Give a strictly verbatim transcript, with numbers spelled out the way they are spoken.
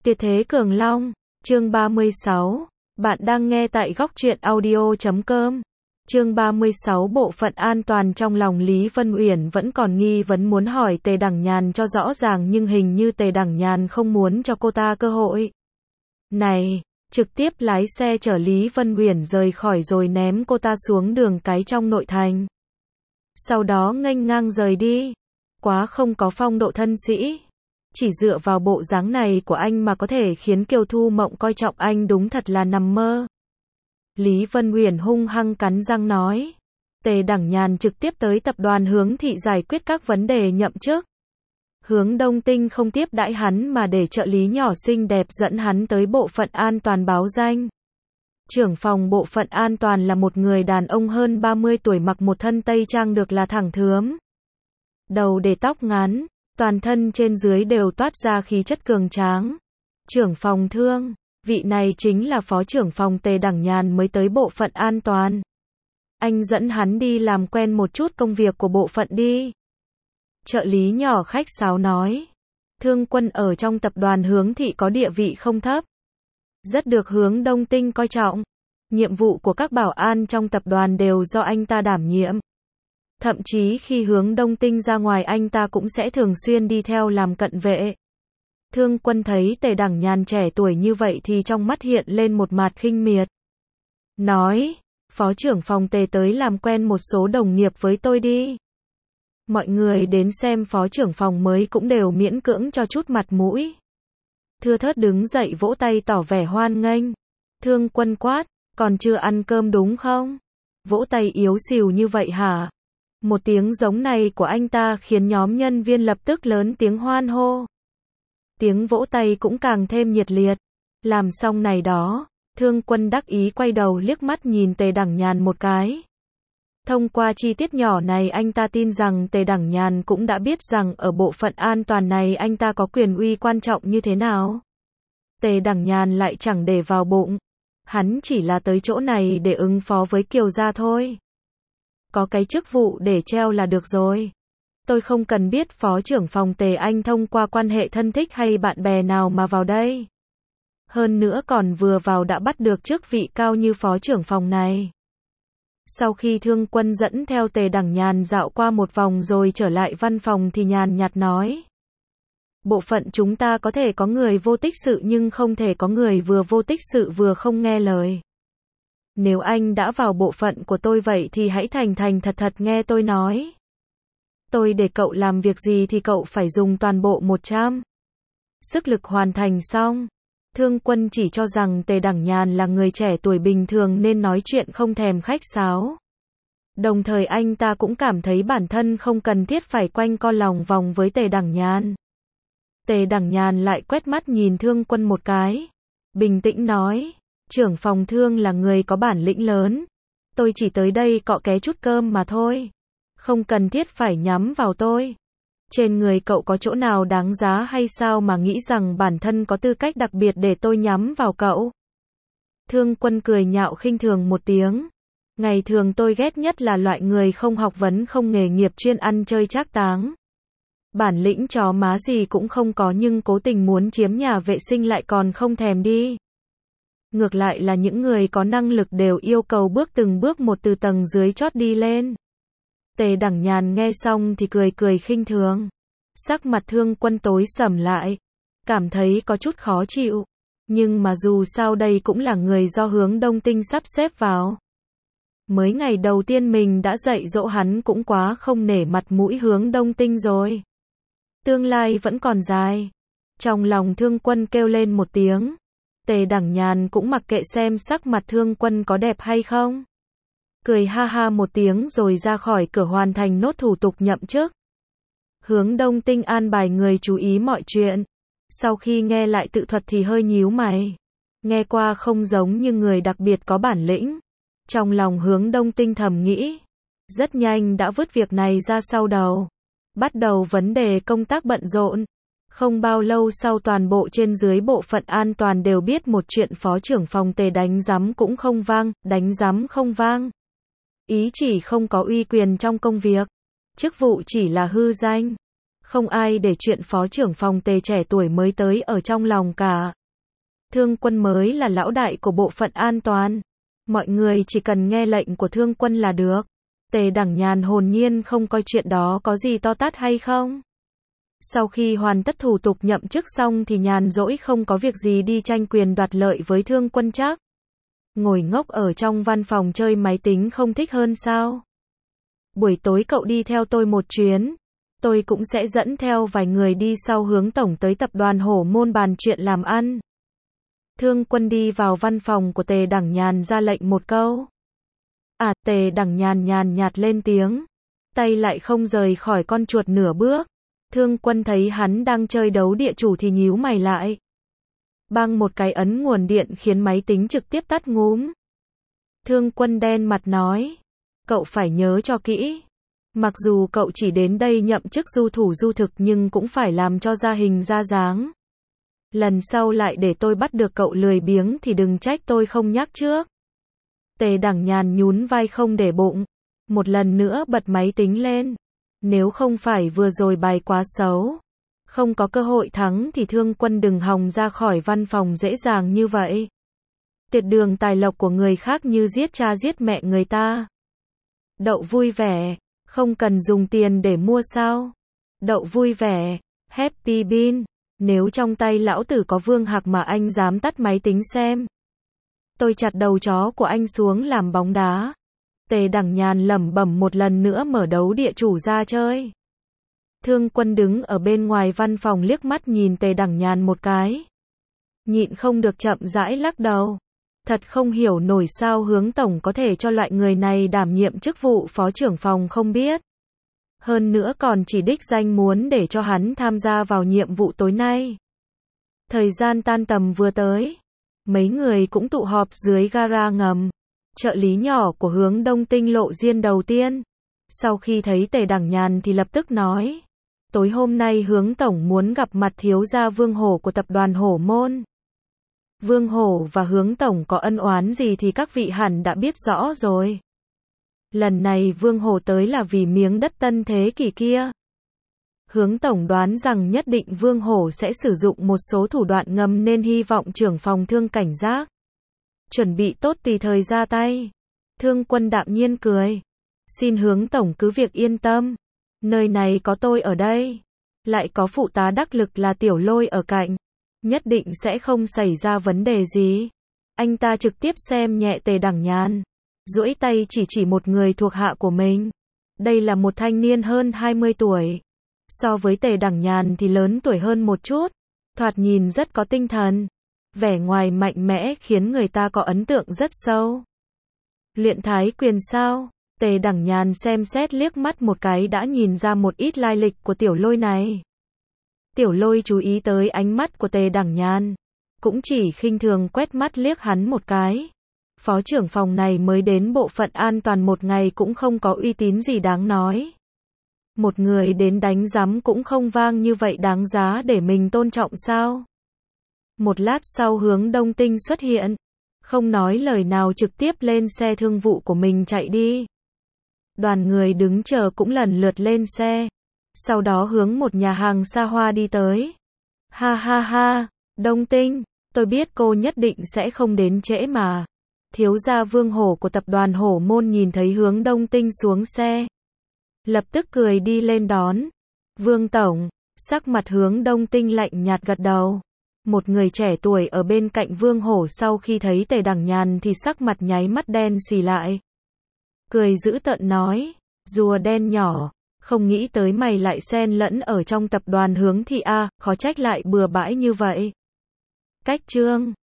Tuyệt thế Cường Long, chương ba mươi sáu. Bạn đang nghe tại góc truyện audio chấm com. Chương ba mươi sáu. Bộ phận an toàn. Trong lòng Lý Vân Uyển vẫn còn nghi vấn muốn hỏi Tề Đẳng Nhàn cho rõ ràng, nhưng hình như Tề Đẳng Nhàn không muốn cho cô ta cơ hội này, trực tiếp lái xe chở Lý Vân Uyển rời khỏi rồi ném cô ta xuống đường cái trong nội thành. Sau đó nghênh ngang rời đi. Quá không có phong độ thân sĩ. Chỉ dựa vào bộ dáng này của anh mà có thể khiến Kiều Thu Mộng coi trọng anh, đúng thật là nằm mơ. Lý Vân Uyển hung hăng cắn răng nói. Tề Đẳng Nhàn trực tiếp tới tập đoàn Hướng Thị giải quyết các vấn đề nhậm chức. Hướng Đông Tinh không tiếp đãi hắn mà để trợ lý nhỏ xinh đẹp dẫn hắn tới bộ phận an toàn báo danh. Trưởng phòng bộ phận an toàn là một người đàn ông hơn ba mươi tuổi, mặc một thân tây trang được là thẳng thướm. Đầu để tóc ngắn, toàn thân trên dưới đều toát ra khí chất cường tráng. Trưởng phòng Thương, vị này chính là phó trưởng phòng Tề Đẳng Nhàn mới tới bộ phận an toàn. Anh dẫn hắn đi làm quen một chút công việc của bộ phận đi. Trợ lý nhỏ khách sáo nói. Thương Quân ở trong tập đoàn Hướng Thị có địa vị không thấp, rất được Hướng Đông Tinh coi trọng. Nhiệm vụ của các bảo an trong tập đoàn đều do anh ta đảm nhiệm. Thậm chí khi Hướng Đông Tinh ra ngoài, anh ta cũng sẽ thường xuyên đi theo làm cận vệ. Thương Quân thấy Tề Đẳng Nhàn trẻ tuổi như vậy thì trong mắt hiện lên một mạt khinh miệt. Nói, phó trưởng phòng Tề tới làm quen một số đồng nghiệp với tôi đi. Mọi người đến xem phó trưởng phòng mới cũng đều miễn cưỡng cho chút mặt mũi. Thưa thớt đứng dậy vỗ tay tỏ vẻ hoan nghênh. Thương Quân quát, còn chưa ăn cơm đúng không? Vỗ tay yếu xìu như vậy hả? Một tiếng giống này của anh ta khiến nhóm nhân viên lập tức lớn tiếng hoan hô. Tiếng vỗ tay cũng càng thêm nhiệt liệt. Làm xong này đó, Thương Quân đắc ý quay đầu liếc mắt nhìn Tề Đẳng Nhàn một cái. Thông qua chi tiết nhỏ này, anh ta tin rằng Tề Đẳng Nhàn cũng đã biết rằng ở bộ phận an toàn này anh ta có quyền uy quan trọng như thế nào. Tề Đẳng Nhàn lại chẳng để vào bụng. Hắn chỉ là tới chỗ này để ứng phó với Kiều gia thôi. Có cái chức vụ để treo là được rồi. Tôi không cần biết phó trưởng phòng Tề anh thông qua quan hệ thân thích hay bạn bè nào mà vào đây. Hơn nữa còn vừa vào đã bắt được chức vị cao như phó trưởng phòng này. Sau khi Thương Quân dẫn theo Tề Đẳng Nhàn dạo qua một vòng rồi trở lại văn phòng thì nhàn nhạt nói. Bộ phận chúng ta có thể có người vô tích sự nhưng không thể có người vừa vô tích sự vừa không nghe lời. Nếu anh đã vào bộ phận của tôi vậy thì hãy thành thành thật thật nghe tôi nói. Tôi để cậu làm việc gì thì cậu phải dùng toàn bộ một trăm sức lực hoàn thành xong. Thương Quân chỉ cho rằng Tề Đẳng Nhàn là người trẻ tuổi bình thường nên nói chuyện không thèm khách sáo. Đồng thời anh ta cũng cảm thấy bản thân không cần thiết phải quanh co lòng vòng với Tề Đẳng Nhàn. Tề Đẳng Nhàn lại quét mắt nhìn Thương Quân một cái. Bình tĩnh nói. Trưởng phòng Thương là người có bản lĩnh lớn. Tôi chỉ tới đây cọ ké chút cơm mà thôi. Không cần thiết phải nhắm vào tôi. Trên người cậu có chỗ nào đáng giá hay sao mà nghĩ rằng bản thân có tư cách đặc biệt để tôi nhắm vào cậu? Thương Quân cười nhạo khinh thường một tiếng. Ngày thường tôi ghét nhất là loại người không học vấn không nghề nghiệp, chuyên ăn chơi trác táng. Bản lĩnh chó má gì cũng không có nhưng cố tình muốn chiếm nhà vệ sinh lại còn không thèm đi. Ngược lại là những người có năng lực đều yêu cầu bước từng bước một từ tầng dưới chót đi lên. Tề Đẳng Nhàn nghe xong thì cười cười khinh thường. Sắc mặt Thương Quân tối sầm lại. Cảm thấy có chút khó chịu. Nhưng mà dù sao đây cũng là người do Hướng Đông Tinh sắp xếp vào. Mới ngày đầu tiên mình đã dạy dỗ hắn cũng quá không nể mặt mũi Hướng Đông Tinh rồi. Tương lai vẫn còn dài. Trong lòng Thương Quân kêu lên một tiếng. Tề Đẳng Nhàn cũng mặc kệ xem sắc mặt Thương Quân có đẹp hay không. Cười ha ha một tiếng rồi ra khỏi cửa hoàn thành nốt thủ tục nhậm chức. Hướng Đông Tinh an bài người chú ý mọi chuyện. Sau khi nghe lại tự thuật thì hơi nhíu mày. Nghe qua không giống như người đặc biệt có bản lĩnh. Trong lòng Hướng Đông Tinh thầm nghĩ. Rất nhanh đã vứt việc này ra sau đầu. Bắt đầu vấn đề công tác bận rộn. Không bao lâu sau toàn bộ trên dưới bộ phận an toàn đều biết một chuyện, phó trưởng phòng Tề đánh giám cũng không vang, đánh giám không vang. Ý chỉ không có uy quyền trong công việc. Chức vụ chỉ là hư danh. Không ai để chuyện phó trưởng phòng Tề trẻ tuổi mới tới ở trong lòng cả. Thương Quân mới là lão đại của bộ phận an toàn. Mọi người chỉ cần nghe lệnh của Thương Quân là được. Tề Đẳng Nhàn hồn nhiên không coi chuyện đó có gì to tát hay không. Sau khi hoàn tất thủ tục nhậm chức xong thì nhàn rỗi không có việc gì đi tranh quyền đoạt lợi với Thương Quân chắc. Ngồi ngốc ở trong văn phòng chơi máy tính không thích hơn sao? Buổi tối cậu đi theo tôi một chuyến. Tôi cũng sẽ dẫn theo vài người đi sau Hướng tổng tới tập đoàn Hổ Môn bàn chuyện làm ăn. Thương Quân đi vào văn phòng của Tề Đẳng Nhàn ra lệnh một câu. À, Tề Đẳng Nhàn nhàn nhạt lên tiếng. Tay lại không rời khỏi con chuột nửa bước. Thương Quân thấy hắn đang chơi đấu địa chủ thì nhíu mày lại. Bang một cái ấn nguồn điện khiến máy tính trực tiếp tắt ngúm. Thương Quân đen mặt nói. Cậu phải nhớ cho kỹ. Mặc dù cậu chỉ đến đây nhậm chức du thủ du thực nhưng cũng phải làm cho ra hình ra dáng. Lần sau lại để tôi bắt được cậu lười biếng thì đừng trách tôi không nhắc trước. Tề Đẳng Nhàn nhún vai không để bụng. Một lần nữa bật máy tính lên. Nếu không phải vừa rồi bài quá xấu, không có cơ hội thắng thì Thương Quân đừng hòng ra khỏi văn phòng dễ dàng như vậy. Tiệt đường tài lộc của người khác như giết cha giết mẹ người ta. Đậu vui vẻ, không cần dùng tiền để mua sao. Đậu vui vẻ, Happy Bean. Nếu trong tay lão tử có vương hạc mà anh dám tắt máy tính xem. Tôi chặt đầu chó của anh xuống làm bóng đá. Tề Đẳng Nhàn lẩm bẩm một lần nữa mở đấu địa chủ ra chơi. Thương Quân đứng ở bên ngoài văn phòng liếc mắt nhìn Tề Đẳng Nhàn một cái. Nhịn không được chậm rãi lắc đầu. Thật không hiểu nổi sao Hướng tổng có thể cho loại người này đảm nhiệm chức vụ phó trưởng phòng không biết. Hơn nữa còn chỉ đích danh muốn để cho hắn tham gia vào nhiệm vụ tối nay. Thời gian tan tầm vừa tới. Mấy người cũng tụ họp dưới gara ngầm. Trợ lý nhỏ của Hướng Đông Tinh lộ diên đầu tiên. Sau khi thấy Tề Đẳng Nhàn thì lập tức nói. Tối hôm nay Hướng tổng muốn gặp mặt thiếu gia Vương Hổ của tập đoàn Hổ Môn. Vương Hổ và Hướng tổng có ân oán gì thì các vị hẳn đã biết rõ rồi. Lần này Vương Hổ tới là vì miếng đất Tân Thế Kỷ kia. Hướng tổng đoán rằng nhất định Vương Hổ sẽ sử dụng một số thủ đoạn ngầm nên hy vọng trưởng phòng Thương cảnh giác. Chuẩn bị tốt tùy thời ra tay. Thương Quân đạm nhiên cười. Xin Hướng tổng cứ việc yên tâm. Nơi này có tôi ở đây. Lại có phụ tá đắc lực là Tiểu Lôi ở cạnh. Nhất định sẽ không xảy ra vấn đề gì. Anh ta trực tiếp xem nhẹ Tề Đẳng Nhàn. Duỗi tay chỉ chỉ một người thuộc hạ của mình. Đây là một thanh niên hơn hai mươi tuổi. So với Tề Đẳng Nhàn thì lớn tuổi hơn một chút. Thoạt nhìn rất có tinh thần. Vẻ ngoài mạnh mẽ khiến người ta có ấn tượng rất sâu. Luyện thái quyền sao? Tề Đẳng Nhàn xem xét liếc mắt một cái đã nhìn ra một ít lai lịch của Tiểu Lôi này. Tiểu Lôi chú ý tới ánh mắt của Tề Đẳng Nhàn. Cũng chỉ khinh thường quét mắt liếc hắn một cái. Phó trưởng phòng này mới đến bộ phận an toàn một ngày cũng không có uy tín gì đáng nói. Một người đến đánh giám cũng không vang như vậy đáng giá để mình tôn trọng sao? Một lát sau Hướng Đông Tinh xuất hiện. Không nói lời nào trực tiếp lên xe thương vụ của mình chạy đi. Đoàn người đứng chờ cũng lần lượt lên xe. Sau đó hướng một nhà hàng xa hoa đi tới. Ha ha ha, Đông Tinh, tôi biết cô nhất định sẽ không đến trễ mà. Thiếu gia Vương Hổ của tập đoàn Hổ Môn nhìn thấy Hướng Đông Tinh xuống xe. Lập tức cười đi lên đón. Vương tổng, sắc mặt Hướng Đông Tinh lạnh nhạt gật đầu. Một người trẻ tuổi ở bên cạnh Vương Hổ sau khi thấy Tề Đẳng Nhàn thì sắc mặt nháy mắt đen xì lại. Cười dữ tợn nói, rùa đen nhỏ, không nghĩ tới mày lại xen lẫn ở trong tập đoàn Hướng thị a, khó trách lại bừa bãi như vậy. Cách chương